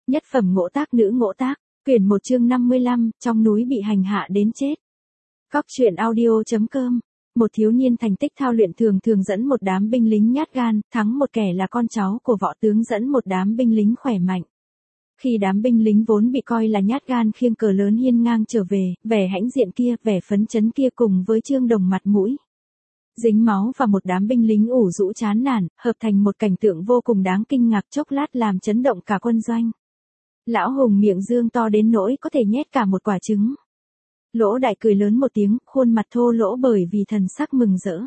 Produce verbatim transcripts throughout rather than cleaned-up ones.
Nhất phẩm ngỗ tác nữ ngỗ tác, quyển một chương năm mươi lăm, trong núi bị hành hạ đến chết. Cóc truyện audio chấm com. Một thiếu niên thành tích thao luyện thường thường dẫn một đám binh lính nhát gan, thắng một kẻ là con cháu của võ tướng dẫn một đám binh lính khỏe mạnh. Khi đám binh lính vốn bị coi là nhát gan khiêng cờ lớn hiên ngang trở về, vẻ hãnh diện kia, vẻ phấn chấn kia cùng với Trương Đồng mặt mũi dính máu và một đám binh lính ủ rũ chán nản, hợp thành một cảnh tượng vô cùng đáng kinh ngạc, chốc lát làm chấn động cả quân doanh. Lão Hùng miệng dương to đến nỗi có thể nhét cả một quả trứng. Lỗ Đại cười lớn một tiếng, khuôn mặt thô lỗ bởi vì thần sắc mừng rỡ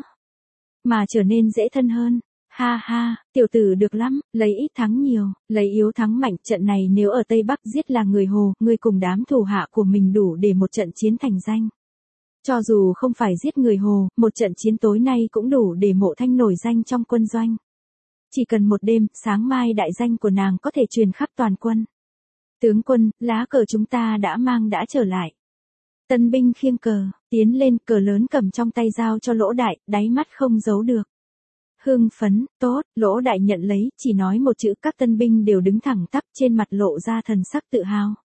mà trở nên dễ thân hơn. Ha ha, tiểu tử được lắm, lấy ít thắng nhiều, lấy yếu thắng mạnh, trận này nếu ở Tây Bắc giết là người Hồ, ngươi cùng đám thủ hạ của mình đủ để một trận chiến thành danh. Cho dù không phải giết người Hồ, một trận chiến tối nay cũng đủ để Mộ Thanh nổi danh trong quân doanh. Chỉ cần một đêm, sáng mai đại danh của nàng có thể truyền khắp toàn quân. Tướng quân, lá cờ chúng ta đã mang đã trở lại. Tân binh khiêng cờ, tiến lên, cờ lớn cầm trong tay giao cho Lỗ Đại, đáy mắt không giấu được hưng phấn. Tốt, Lỗ Đại nhận lấy, chỉ nói một chữ, các tân binh đều đứng thẳng tắp, trên mặt lộ ra thần sắc tự hào.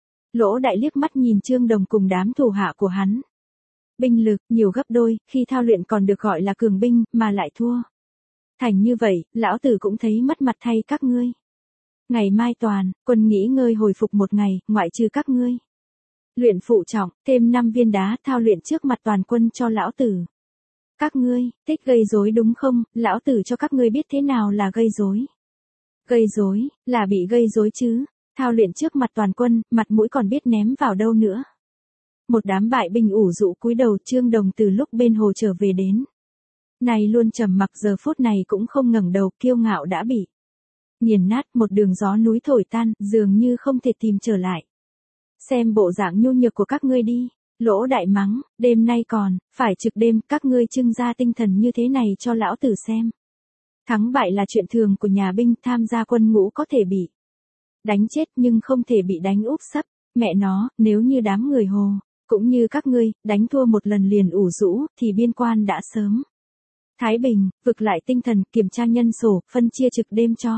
Lỗ Đại liếc mắt nhìn Trương Đồng cùng đám thủ hạ của hắn. Binh lực nhiều gấp đôi, khi thao luyện còn được gọi là cường binh, mà lại thua thành như vậy, lão tử cũng thấy mất mặt thay các ngươi. Ngày mai toàn quân nghỉ ngơi hồi phục một ngày, ngoại trừ các ngươi luyện phụ trọng, thêm năm viên đá thao luyện trước mặt toàn quân cho lão tử. Các ngươi thích gây rối đúng không? Lão tử cho các ngươi biết thế nào là gây rối. Gây rối là bị gây rối chứ. Thao luyện trước mặt toàn quân, mặt mũi còn biết ném vào đâu nữa. Một đám bại binh ủ rũ cúi đầu. Trương Đồng từ lúc bên hồ trở về đến này luôn trầm mặc, giờ phút này cũng không ngẩng đầu, kiêu ngạo đã bị nghiền nát, một đường gió núi thổi tan, dường như không thể tìm trở lại. Xem bộ dạng nhu nhược của các ngươi đi. Lỗ Đại mắng, đêm nay còn phải trực đêm, các ngươi trưng ra tinh thần như thế này cho lão tử xem. Thắng bại là chuyện thường của nhà binh, tham gia quân ngũ có thể bị đánh chết nhưng không thể bị đánh úp sấp. Mẹ nó, nếu như đám người Hồ cũng như các ngươi đánh thua một lần liền ủ rũ thì biên quan đã sớm thái bình. Vực lại tinh thần, kiểm tra nhân sổ, phân chia trực đêm cho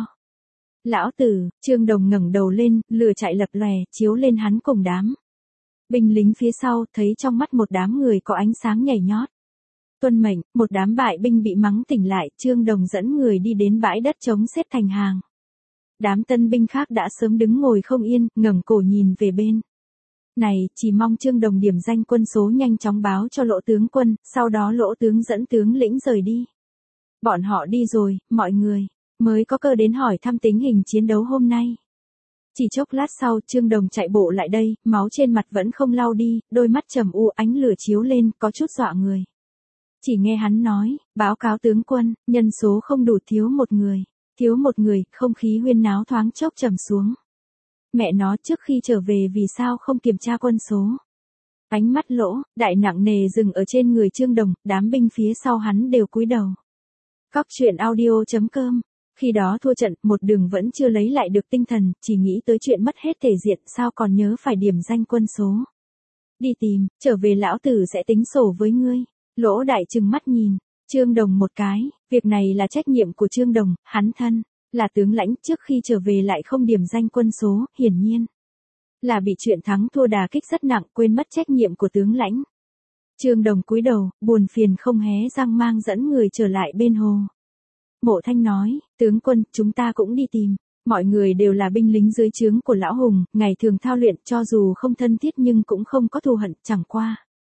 lão tử. Trương Đồng ngẩng đầu lên, lửa chạy lập lòe chiếu lên hắn cùng đám binh lính phía sau, thấy trong mắt một đám người có ánh sáng nhảy nhót. Tuân mệnh, một đám bại binh bị mắng tỉnh lại, Trương Đồng dẫn người đi đến bãi đất trống xếp thành hàng. Đám tân binh khác đã sớm đứng ngồi không yên, ngẩng cổ nhìn về bên này, chỉ mong Trương Đồng điểm danh quân số nhanh chóng báo cho Lỗ tướng quân, sau đó Lỗ tướng dẫn tướng lĩnh rời đi. Bọn họ đi rồi, mọi người mới có cơ đến hỏi thăm tình hình chiến đấu hôm nay. Chỉ chốc lát sau, Trương Đồng chạy bộ lại đây, máu trên mặt vẫn không lau đi, đôi mắt trầm u, ánh lửa chiếu lên, có chút dọa người. Chỉ nghe hắn nói, báo cáo tướng quân, nhân số không đủ, thiếu một người. Thiếu một người, không khí huyên náo thoáng chốc trầm xuống. Mẹ nó, trước khi trở về vì sao không kiểm tra quân số? Ánh mắt Lỗ Đại nặng nề dừng ở trên người Trương Đồng, đám binh phía sau hắn đều cúi đầu. Cóc truyện audio chấm com. Khi đó thua trận, một đường vẫn chưa lấy lại được tinh thần, chỉ nghĩ tới chuyện mất hết thể diện, sao còn nhớ phải điểm danh quân số. Đi tìm, trở về lão tử sẽ tính sổ với ngươi. Lỗ Đại trừng mắt nhìn Trương Đồng một cái, việc này là trách nhiệm của Trương Đồng, hắn thân là tướng lãnh, trước khi trở về lại không điểm danh quân số, hiển nhiên là bị chuyện thắng thua đà kích rất nặng, quên mất trách nhiệm của tướng lãnh. Trương Đồng cúi đầu, buồn phiền không hé răng mang dẫn người trở lại bên hồ. Mộ Thanh nói, tướng quân, chúng ta cũng đi tìm. Mọi người đều là binh lính dưới trướng của Lão Hùng, ngày thường thao luyện, cho dù không thân thiết nhưng cũng không có thù hận, chẳng qua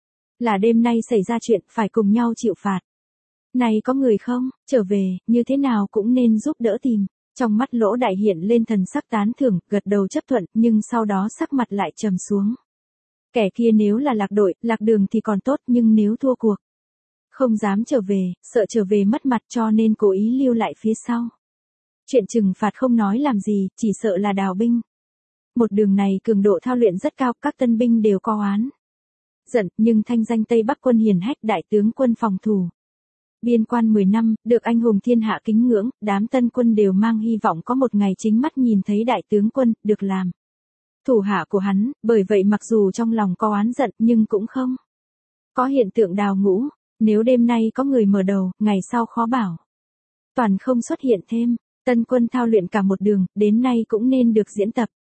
là đêm nay xảy ra chuyện, phải cùng nhau chịu phạt. Này có người không, trở về, như thế nào cũng nên giúp đỡ tìm. Trong mắt Lỗ Đại hiện lên thần sắc tán thưởng, gật đầu chấp thuận, nhưng sau đó sắc mặt lại trầm xuống. Kẻ kia nếu là lạc đội, lạc đường thì còn tốt, nhưng nếu thua cuộc, không dám trở về, sợ trở về mất mặt cho nên cố ý lưu lại phía sau. Chuyện trừng phạt không nói làm gì, chỉ sợ là đào binh. Một đường này cường độ thao luyện rất cao, các tân binh đều có oán giận, nhưng thanh danh Tây Bắc quân hiển hách, đại tướng quân phòng thủ biên quan mười năm, được anh hùng thiên hạ kính ngưỡng, đám tân quân đều mang hy vọng có một ngày chính mắt nhìn thấy đại tướng quân, được làm thủ hạ của hắn, bởi vậy mặc dù trong lòng có oán giận nhưng cũng không có hiện tượng đào ngũ. Nếu đêm nay có người mở đầu, ngày sau khó bảo toàn không xuất hiện thêm. Tân quân thao luyện cả một đường, đến nay cũng nên được diễn tập.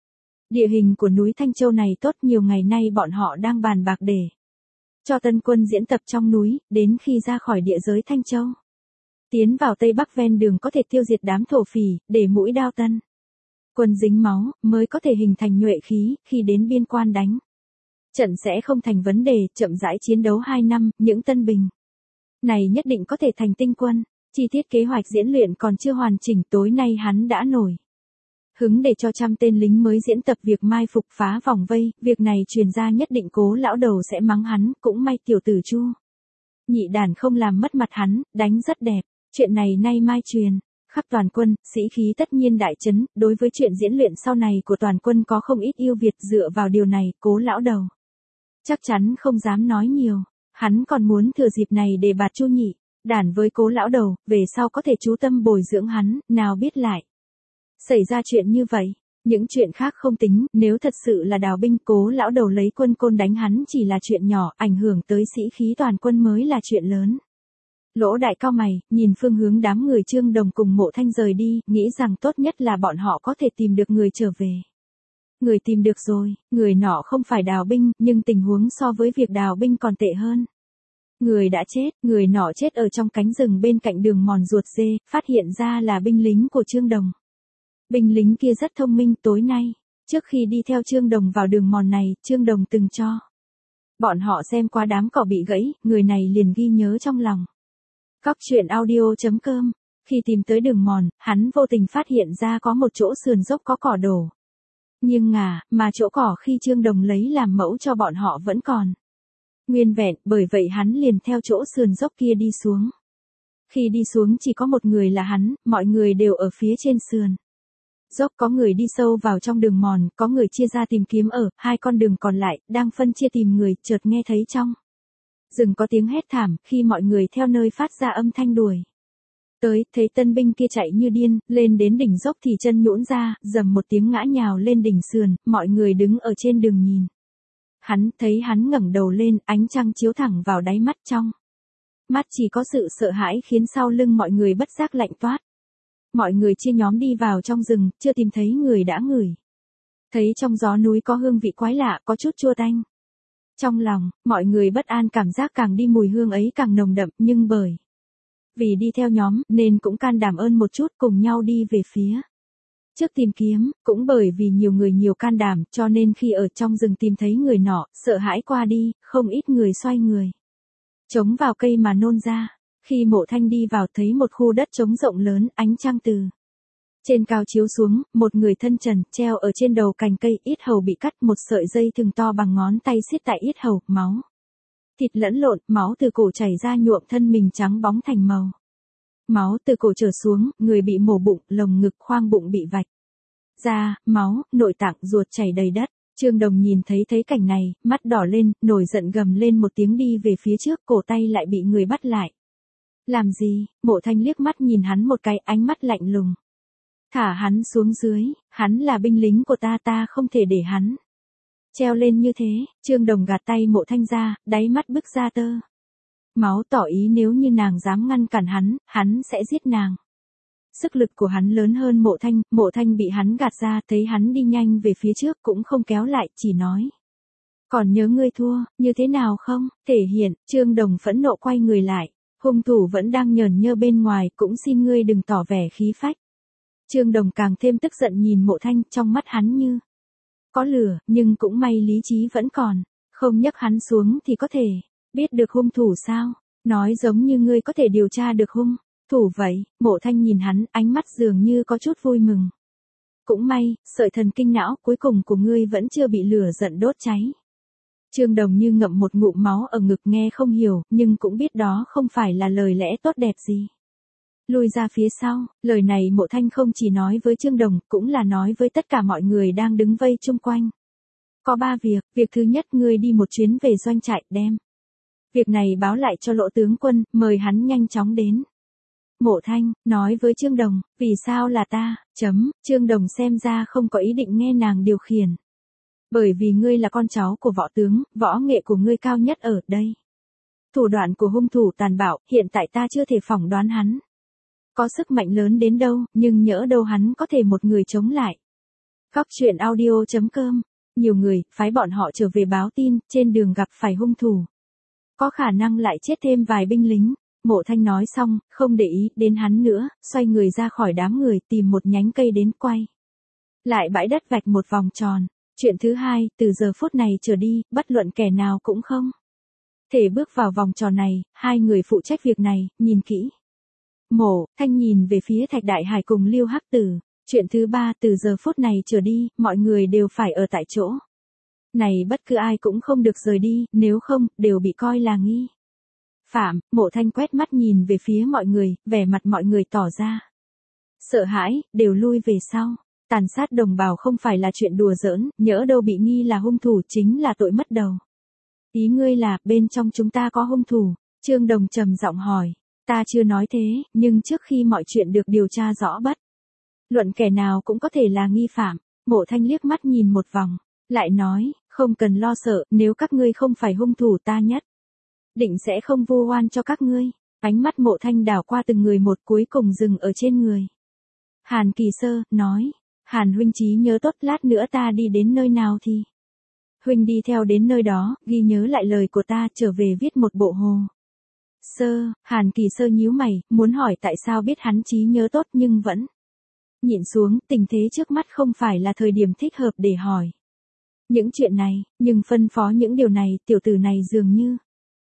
Địa hình của núi Thanh Châu này tốt, nhiều ngày nay bọn họ đang bàn bạc để cho tân quân diễn tập trong núi, đến khi ra khỏi địa giới Thanh Châu. Tiến vào Tây Bắc ven đường có thể tiêu diệt đám thổ phỉ, để mũi đao tân quân dính máu, mới có thể hình thành nhuệ khí, khi đến biên quan đánh trận sẽ không thành vấn đề, chậm rãi chiến đấu hai năm, những tân binh này nhất định có thể thành tinh quân. Chi tiết kế hoạch diễn luyện còn chưa hoàn chỉnh, tối nay hắn đã nổi hứng để cho trăm tên lính mới diễn tập việc mai phục phá vòng vây, việc này truyền ra nhất định Cố lão đầu sẽ mắng hắn, cũng may tiểu tử Chu nhị đàn không làm mất mặt hắn, đánh rất đẹp. Chuyện này nay mai truyền khắp toàn quân, sĩ khí tất nhiên đại chấn, đối với chuyện diễn luyện sau này của toàn quân có không ít ưu việt, dựa vào điều này, Cố lão đầu chắc chắn không dám nói nhiều, hắn còn muốn thừa dịp này để bạt Chu nhị đàn với Cố lão đầu, về sau có thể chú tâm bồi dưỡng hắn, nào biết lại xảy ra chuyện như vậy. Những chuyện khác không tính, nếu thật sự là đào binh, Cố lão đầu lấy quân côn đánh hắn chỉ là chuyện nhỏ, ảnh hưởng tới sĩ khí toàn quân mới là chuyện lớn. Lỗ đại cao mày, nhìn phương hướng đám người Trương Đồng cùng Mộ Thanh rời đi, nghĩ rằng tốt nhất là bọn họ có thể tìm được người trở về. Người tìm được rồi, người nọ không phải đào binh, nhưng tình huống so với việc đào binh còn tệ hơn. Người đã chết, người nọ chết ở trong cánh rừng bên cạnh đường mòn ruột dê, phát hiện ra là binh lính của Trương Đồng. Binh lính kia rất thông minh, tối nay, trước khi đi theo Trương Đồng vào đường mòn này, Trương Đồng từng cho bọn họ xem qua đám cỏ bị gãy, người này liền ghi nhớ trong lòng. Cóc truyện audio chấm com. Khi tìm tới đường mòn, hắn vô tình phát hiện ra có một chỗ sườn dốc có cỏ đổ nghiêng ngả, mà chỗ cỏ khi Trương Đồng lấy làm mẫu cho bọn họ vẫn còn nguyên vẹn, bởi vậy hắn liền theo chỗ sườn dốc kia đi xuống. Khi đi xuống chỉ có một người là hắn, mọi người đều ở phía trên sườn dốc, có người đi sâu vào trong đường mòn, có người chia ra tìm kiếm ở hai con đường còn lại, đang phân chia tìm người, chợt nghe thấy trong rừng có tiếng hét thảm, khi mọi người theo nơi phát ra âm thanh đuổi tới, thấy tân binh kia chạy như điên, lên đến đỉnh dốc thì chân nhũn ra, dầm một tiếng ngã nhào lên đỉnh sườn, mọi người đứng ở trên đường nhìn hắn, thấy hắn ngẩng đầu lên, ánh trăng chiếu thẳng vào đáy mắt, trong mắt chỉ có sự sợ hãi, khiến sau lưng mọi người bất giác lạnh toát. Mọi người chia nhóm đi vào trong rừng, chưa tìm thấy người đã ngửi thấy trong gió núi có hương vị quái lạ, có chút chua tanh. Trong lòng, mọi người bất an, cảm giác càng đi mùi hương ấy càng nồng đậm, nhưng bởi vì đi theo nhóm, nên cũng can đảm ơn một chút, cùng nhau đi về phía trước tìm kiếm, cũng bởi vì nhiều người nhiều can đảm, cho nên khi ở trong rừng tìm thấy người nọ, sợ hãi qua đi, không ít người xoay người chống vào cây mà nôn ra. Khi Mộ Thanh đi vào thấy một khu đất trống rộng lớn, ánh trăng từ trên cao chiếu xuống, một người thân trần, treo ở trên đầu cành cây, yết hầu bị cắt, một sợi dây thừng to bằng ngón tay siết tại yết hầu, máu thịt lẫn lộn, máu từ cổ chảy ra nhuộm thân mình trắng bóng thành màu máu từ cổ trở xuống, người bị mổ bụng, lồng ngực, khoang bụng bị vạch ra, máu, nội tạng, ruột chảy đầy đất. Trương Đồng nhìn thấy thấy cảnh này, mắt đỏ lên, nổi giận gầm lên một tiếng đi về phía trước, cổ tay lại bị người bắt lại. Làm gì? Mộ Thanh liếc mắt nhìn hắn một cái, ánh mắt lạnh lùng. Thả hắn xuống dưới, hắn là binh lính của ta, ta không thể để hắn treo lên như thế. Trương Đồng gạt tay Mộ Thanh ra, đáy mắt bứt ra tơ máu, tỏ ý nếu như nàng dám ngăn cản hắn, hắn sẽ giết nàng. Sức lực của hắn lớn hơn Mộ Thanh, Mộ Thanh bị hắn gạt ra, thấy hắn đi nhanh về phía trước cũng không kéo lại, chỉ nói. Còn nhớ ngươi thua, như thế nào không? Thể hiện, Trương Đồng phẫn nộ quay người lại. Hung thủ vẫn đang nhởn nhơ bên ngoài, cũng xin ngươi đừng tỏ vẻ khí phách. Trương Đồng càng thêm tức giận nhìn Mộ Thanh, trong mắt hắn như có lửa, nhưng cũng may lý trí vẫn còn. Không nhấc hắn xuống thì có thể biết được hung thủ sao? Nói giống như ngươi có thể điều tra được hung thủ vậy. Mộ Thanh nhìn hắn, ánh mắt dường như có chút vui mừng. Cũng may, sợi thần kinh não cuối cùng của ngươi vẫn chưa bị lửa giận đốt cháy. Trương Đồng như ngậm một ngụm máu ở ngực, nghe không hiểu, nhưng cũng biết đó không phải là lời lẽ tốt đẹp gì. Lùi ra phía sau, lời này Mộ Thanh không chỉ nói với Trương Đồng, cũng là nói với tất cả mọi người đang đứng vây chung quanh. Có ba việc, việc thứ nhất, ngươi đi một chuyến về doanh trại, đem việc này báo lại cho Lỗ tướng quân, mời hắn nhanh chóng đến. Mộ Thanh, nói với Trương Đồng, vì sao là ta, chấm, Trương Đồng xem ra không có ý định nghe nàng điều khiển. Bởi vì ngươi là con cháu của võ tướng, võ nghệ của ngươi cao nhất ở đây. Thủ đoạn của hung thủ tàn bạo, hiện tại ta chưa thể phỏng đoán hắn có sức mạnh lớn đến đâu, nhưng nhỡ đâu hắn có thể một người chống lại Cóc truyện audio chấm com. Nhiều người, phái bọn họ trở về báo tin, trên đường gặp phải hung thủ. Có khả năng lại chết thêm vài binh lính. Mộ Thanh nói xong, không để ý đến hắn nữa, xoay người ra khỏi đám người tìm một nhánh cây đến quay. Lại bãi đất vạch một vòng tròn. Chuyện thứ hai, từ giờ phút này trở đi, bất luận kẻ nào cũng không thể bước vào vòng tròn này, hai người phụ trách việc này, nhìn kỹ. Mộ Thanh nhìn về phía Thạch Đại Hải cùng Lưu Hắc Tử. Chuyện thứ ba, từ giờ phút này trở đi, mọi người đều phải ở tại chỗ. Này bất cứ ai cũng không được rời đi, nếu không, đều bị coi là nghi phạm. Mộ Thanh quét mắt nhìn về phía mọi người, vẻ mặt mọi người tỏ ra sợ hãi, đều lui về sau. Tàn sát đồng bào không phải là chuyện đùa giỡn, nhỡ đâu bị nghi là hung thủ chính là tội mất đầu. Ý ngươi là, bên trong chúng ta có hung thủ? Trương Đồng trầm giọng hỏi. Ta chưa nói thế, nhưng trước khi mọi chuyện được điều tra rõ bất luận kẻ nào cũng có thể là nghi phạm. Mộ Thanh liếc mắt nhìn một vòng, lại nói, không cần lo sợ, nếu các ngươi không phải hung thủ ta nhất định sẽ không vu oan cho các ngươi. Ánh mắt Mộ Thanh đảo qua từng người một, cuối cùng dừng ở trên người Hàn Kỳ Sơ, nói, Hàn huynh trí nhớ tốt, lát nữa ta đi đến nơi nào thì huynh đi theo đến nơi đó, ghi nhớ lại lời của ta, trở về viết một bộ hồ sơ. Hàn Kỳ Sơ nhíu mày, muốn hỏi tại sao biết hắn trí nhớ tốt nhưng vẫn nhịn xuống, tình thế trước mắt không phải là thời điểm thích hợp để hỏi những chuyện này, nhưng phân phó những điều này, tiểu tử này dường như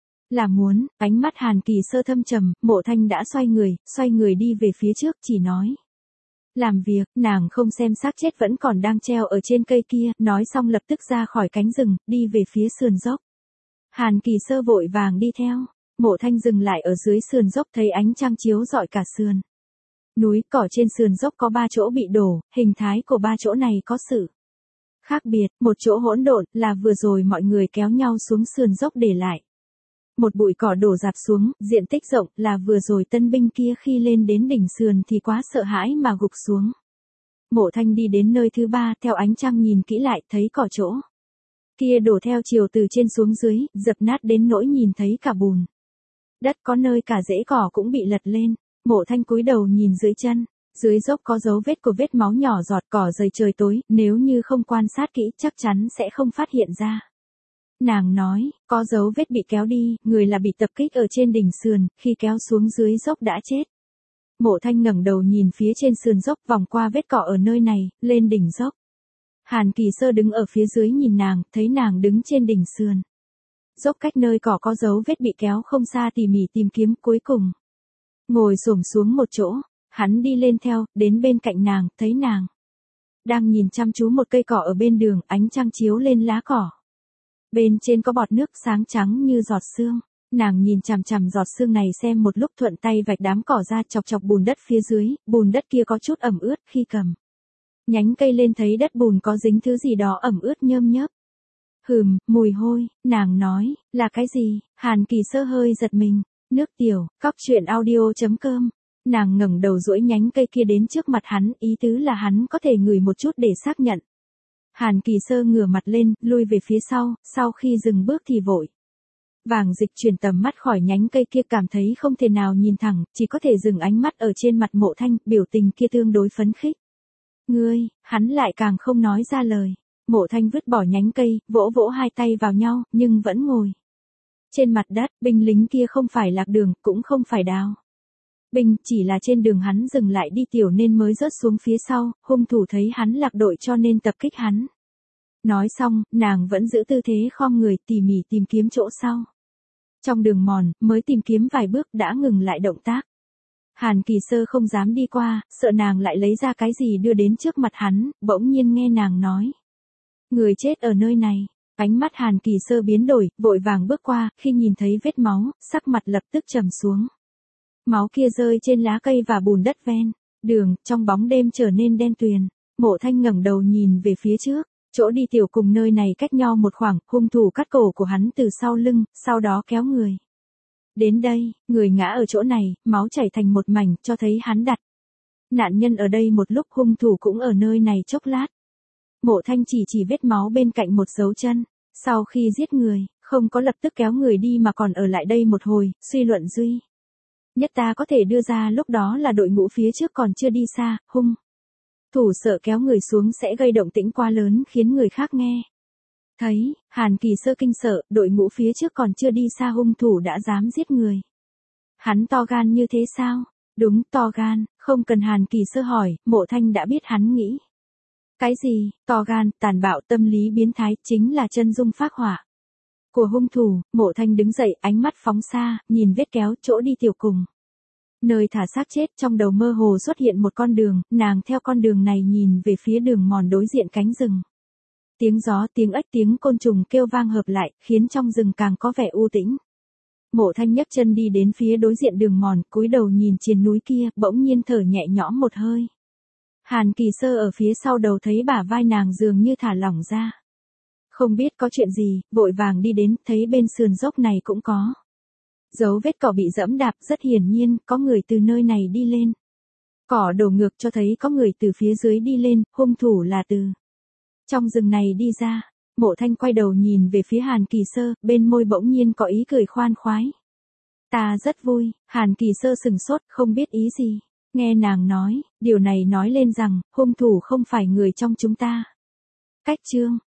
là muốn. Ánh mắt Hàn Kỳ Sơ thâm trầm. Mộ Thanh đã xoay người, xoay người đi về phía trước, chỉ nói làm việc, nàng không xem xác chết vẫn còn đang treo ở trên cây kia, nói xong lập tức ra khỏi cánh rừng, đi về phía sườn dốc. Hàn Kỳ Sơ vội vàng đi theo. Mộ Thanh dừng lại ở dưới sườn dốc, thấy ánh trăng chiếu rọi cả sườn núi. Cỏ trên sườn dốc có ba chỗ bị đổ, hình thái của ba chỗ này có sự khác biệt. Một chỗ hỗn độn, là vừa rồi mọi người kéo nhau xuống sườn dốc để lại một bụi cỏ đổ rạp xuống, diện tích rộng, là vừa rồi tân binh kia khi lên đến đỉnh sườn thì quá sợ hãi mà gục xuống. Mộ Thanh đi đến nơi thứ ba, theo ánh trăng nhìn kỹ lại, thấy cỏ chỗ kia đổ theo chiều từ trên xuống dưới, dập nát đến nỗi nhìn thấy cả bùn đất, có nơi cả rễ cỏ cũng bị lật lên. Mộ Thanh cúi đầu nhìn dưới chân, dưới dốc có dấu vết của vết máu nhỏ giọt, cỏ dày trời tối, nếu như không quan sát kỹ chắc chắn sẽ không phát hiện ra. Nàng nói, có dấu vết bị kéo đi, người là bị tập kích ở trên đỉnh sườn, khi kéo xuống dưới dốc đã chết. Mộ Thanh ngẩng đầu nhìn phía trên sườn dốc, vòng qua vết cỏ ở nơi này, lên đỉnh dốc. Hàn Kỳ Sơ đứng ở phía dưới nhìn nàng, thấy nàng đứng trên đỉnh sườn dốc cách nơi cỏ có dấu vết bị kéo không xa, tỉ mỉ tìm kiếm, cuối cùng ngồi xổm xuống một chỗ. Hắn đi lên theo, đến bên cạnh nàng, thấy nàng đang nhìn chăm chú một cây cỏ ở bên đường, ánh trăng chiếu lên lá cỏ. Bên trên có bọt nước sáng trắng như giọt sương. Nàng nhìn chằm chằm giọt sương này xem một lúc, thuận tay vạch đám cỏ ra, chọc chọc bùn đất phía dưới, bùn đất kia có chút ẩm ướt, khi cầm nhánh cây lên thấy đất bùn có dính thứ gì đó ẩm ướt nhơm nhớp. Hừm, mùi hôi. Nàng nói, là cái gì? Hàn Kỳ Sơ hơi giật mình. Nước tiểu. Cóc truyện audio chấm com. Nàng ngẩng đầu duỗi nhánh cây kia đến trước mặt hắn, ý tứ là hắn có thể ngửi một chút để xác nhận. Hàn Kỳ Sơ ngửa mặt lên, lui về phía sau, sau khi dừng bước thì vội vàng dịch chuyển tầm mắt khỏi nhánh cây kia, cảm thấy không thể nào nhìn thẳng, chỉ có thể dừng ánh mắt ở trên mặt Mộ Thanh, biểu tình kia tương đối phấn khích. Ngươi, hắn lại càng không nói ra lời. Mộ Thanh vứt bỏ nhánh cây, vỗ vỗ hai tay vào nhau, nhưng vẫn ngồi trên mặt đất. Binh lính kia không phải lạc đường, cũng không phải đào binh, chỉ là trên đường hắn dừng lại đi tiểu nên mới rớt xuống phía sau, hung thủ thấy hắn lạc đội cho nên tập kích hắn. Nói xong, nàng vẫn giữ tư thế khom người, tỉ mỉ tìm kiếm chỗ sau. Trong đường mòn, mới tìm kiếm vài bước đã ngừng lại động tác. Hàn Kỳ Sơ không dám đi qua, sợ nàng lại lấy ra cái gì đưa đến trước mặt hắn, bỗng nhiên nghe nàng nói. Người chết ở nơi này. Ánh mắt Hàn Kỳ Sơ biến đổi, vội vàng bước qua, khi nhìn thấy vết máu, sắc mặt lập tức trầm xuống. Máu kia rơi trên lá cây và bùn đất ven đường, trong bóng đêm trở nên đen tuyền. Mộ Thanh ngẩng đầu nhìn về phía trước, chỗ đi tiểu cùng nơi này cách nhau một khoảng, hung thủ cắt cổ của hắn từ sau lưng, sau đó kéo người đến đây, người ngã ở chỗ này, máu chảy thành một mảnh, cho thấy hắn đặt nạn nhân ở đây một lúc, hung thủ cũng ở nơi này chốc lát. Mộ Thanh chỉ chỉ vết máu bên cạnh một dấu chân, sau khi giết người, không có lập tức kéo người đi mà còn ở lại đây một hồi, suy luận duy nhất ta có thể đưa ra lúc đó là đội ngũ phía trước còn chưa đi xa, hung thủ sợ kéo người xuống sẽ gây động tĩnh quá lớn khiến người khác nghe. Thấy, Hàn Kỳ Sơ kinh sợ, đội ngũ phía trước còn chưa đi xa hung thủ đã dám giết người. Hắn to gan như thế sao? Đúng, to gan, không cần Hàn Kỳ Sơ hỏi, Mộ Thanh đã biết hắn nghĩ. Cái gì, to gan, tàn bạo, tâm lý biến thái, chính là chân dung phác họa của hung thủ. Mộ Thanh đứng dậy, ánh mắt phóng xa, nhìn vết kéo, chỗ đi tiểu cùng. Nơi thả xác chết, trong đầu mơ hồ xuất hiện một con đường, nàng theo con đường này nhìn về phía đường mòn đối diện cánh rừng. Tiếng gió, tiếng ếch, tiếng côn trùng kêu vang hợp lại, khiến trong rừng càng có vẻ u tĩnh. Mộ Thanh nhấc chân đi đến phía đối diện đường mòn, cúi đầu nhìn triền núi kia, bỗng nhiên thở nhẹ nhõm một hơi. Hàn Kỳ Sơ ở phía sau đầu thấy bả vai nàng dường như thả lỏng ra. Không biết có chuyện gì, vội vàng đi đến, thấy bên sườn dốc này cũng có dấu vết cỏ bị dẫm đạp, rất hiển nhiên, có người từ nơi này đi lên. Cỏ đổ ngược cho thấy có người từ phía dưới đi lên, hung thủ là từ trong rừng này đi ra. Mộ Thanh quay đầu nhìn về phía Hàn Kỳ Sơ, bên môi bỗng nhiên có ý cười khoan khoái. Ta rất vui. Hàn Kỳ Sơ sừng sốt, không biết ý gì. Nghe nàng nói, điều này nói lên rằng, hung thủ không phải người trong chúng ta. Cách chương